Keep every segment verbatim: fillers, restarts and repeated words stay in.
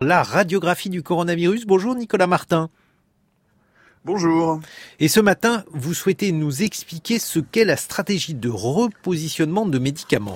La radiographie du coronavirus. Bonjour Nicolas Martin. Bonjour. Et ce matin, vous souhaitez nous expliquer ce qu'est la stratégie de repositionnement de médicaments.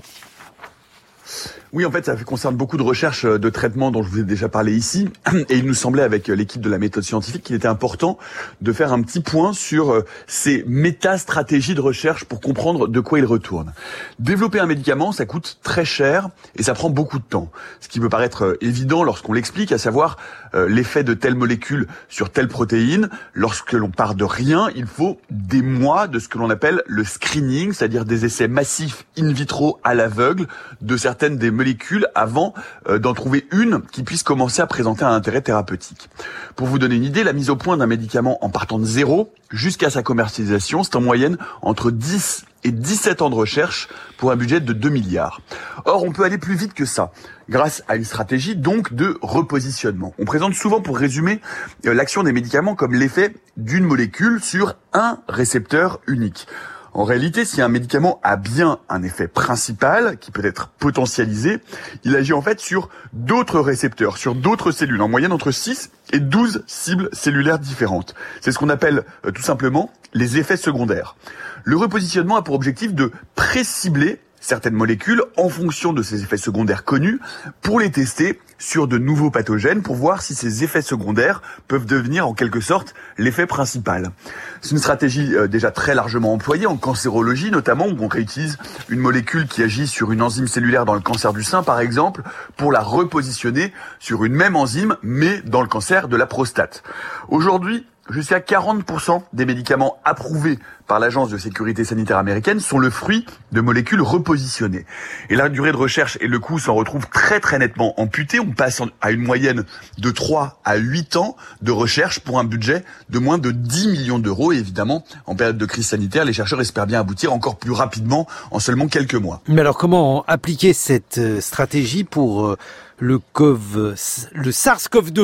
Oui, en fait, ça concerne beaucoup de recherches de traitements dont je vous ai déjà parlé ici. Et il nous semblait, avec l'équipe de la méthode scientifique, qu'il était important de faire un petit point sur ces méta-stratégies de recherche pour comprendre de quoi ils retournent. Développer un médicament, ça coûte très cher et ça prend beaucoup de temps. Ce qui peut paraître évident lorsqu'on l'explique, à savoir euh, l'effet de telle molécule sur telle protéine. Lorsque l'on part de rien, il faut des mois de ce que l'on appelle le screening, c'est-à-dire des essais massifs in vitro à l'aveugle de certaines des molécules avant euh, d'en trouver une qui puisse commencer à présenter un intérêt thérapeutique. Pour vous donner une idée, la mise au point d'un médicament en partant de zéro jusqu'à sa commercialisation, c'est en moyenne entre dix et dix-sept ans de recherche pour un budget de deux milliards. Or, on peut aller plus vite que ça, grâce à une stratégie donc de repositionnement. On présente souvent, pour résumer, euh, l'action des médicaments comme l'effet d'une molécule sur un récepteur unique. En réalité, si un médicament a bien un effet principal, qui peut être potentialisé, il agit en fait sur d'autres récepteurs, sur d'autres cellules, en moyenne entre six et douze cibles cellulaires différentes. C'est ce qu'on appelle euh, tout simplement les effets secondaires. Le repositionnement a pour objectif de pré-cibler certaines molécules en fonction de ces effets secondaires connus pour les tester sur de nouveaux pathogènes pour voir si ces effets secondaires peuvent devenir en quelque sorte l'effet principal. C'est une stratégie euh, déjà très largement employée en cancérologie notamment, où on réutilise une molécule qui agit sur une enzyme cellulaire dans le cancer du sein par exemple pour la repositionner sur une même enzyme mais dans le cancer de la prostate. Aujourd'hui, jusqu'à quarante pour cent des médicaments approuvés par l'Agence de sécurité sanitaire américaine sont le fruit de molécules repositionnées. Et la durée de recherche et le coût s'en retrouvent très très nettement amputés. On passe à une moyenne de trois à huit ans de recherche pour un budget de moins de dix millions d'euros. Et évidemment, en période de crise sanitaire, les chercheurs espèrent bien aboutir encore plus rapidement en seulement quelques mois. Mais alors comment appliquer cette stratégie pour le, cov... le SARS-CoV deux ?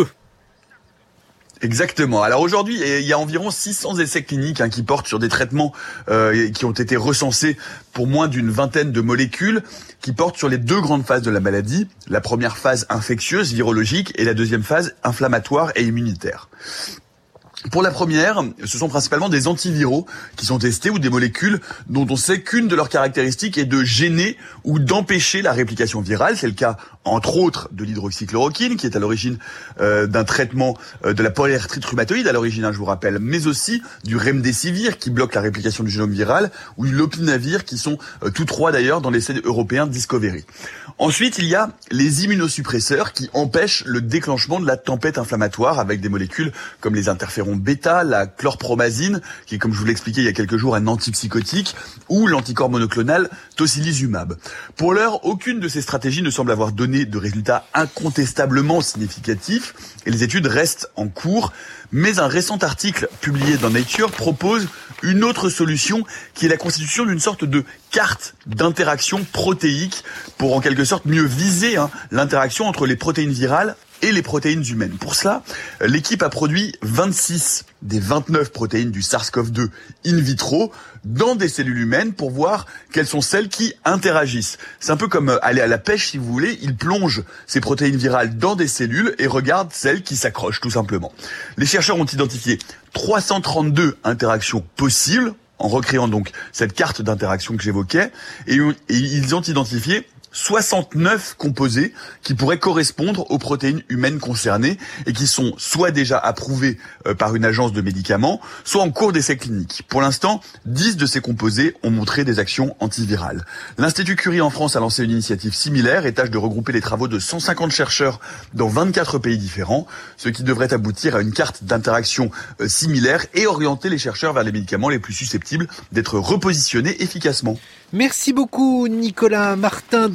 Exactement. Alors aujourd'hui, il y a environ six cents essais cliniques hein, qui portent sur des traitements euh, qui ont été recensés pour moins d'une vingtaine de molécules, qui portent sur les deux grandes phases de la maladie, la première phase infectieuse, virologique, et la deuxième phase inflammatoire et immunitaire. Pour la première, ce sont principalement des antiviraux qui sont testés ou des molécules dont on sait qu'une de leurs caractéristiques est de gêner ou d'empêcher la réplication virale. C'est le cas, entre autres, de l'hydroxychloroquine, qui est à l'origine euh, d'un traitement euh, de la polyarthrite rhumatoïde, à l'origine, hein, je vous rappelle, mais aussi du remdesivir, qui bloque la réplication du génome viral, ou du lopinavir, qui sont euh, tous trois d'ailleurs dans l'essai européen Discovery. Ensuite, il y a les immunosuppresseurs qui empêchent le déclenchement de la tempête inflammatoire avec des molécules comme les interférons bêta, la chlorpromazine, qui est, comme je vous l'expliquais il y a quelques jours, un antipsychotique, ou l'anticorps monoclonal tocilizumab. Pour l'heure, aucune de ces stratégies ne semble avoir donné de résultats incontestablement significatifs, et les études restent en cours, mais un récent article publié dans Nature propose une autre solution, qui est la constitution d'une sorte de carte d'interaction protéique, pour en quelque sorte mieux viser hein, l'interaction entre les protéines virales et les protéines humaines. Pour cela, l'équipe a produit vingt-six des vingt-neuf protéines du SARS-CoV deux in vitro dans des cellules humaines pour voir quelles sont celles qui interagissent. C'est un peu comme aller à la pêche si vous voulez. Ils plongent ces protéines virales dans des cellules et regardent celles qui s'accrochent tout simplement. Les chercheurs ont identifié trois cent trente-deux interactions possibles en recréant donc cette carte d'interaction que j'évoquais et, et ils ont identifié soixante-neuf composés qui pourraient correspondre aux protéines humaines concernées et qui sont soit déjà approuvés euh, par une agence de médicaments, soit en cours d'essai clinique. Pour l'instant, dix de ces composés ont montré des actions antivirales. L'Institut Curie en France a lancé une initiative similaire et tâche de regrouper les travaux de cent cinquante chercheurs dans vingt-quatre pays différents, ce qui devrait aboutir à une carte d'interaction euh, similaire et orienter les chercheurs vers les médicaments les plus susceptibles d'être repositionnés efficacement. Merci beaucoup Nicolas Martin.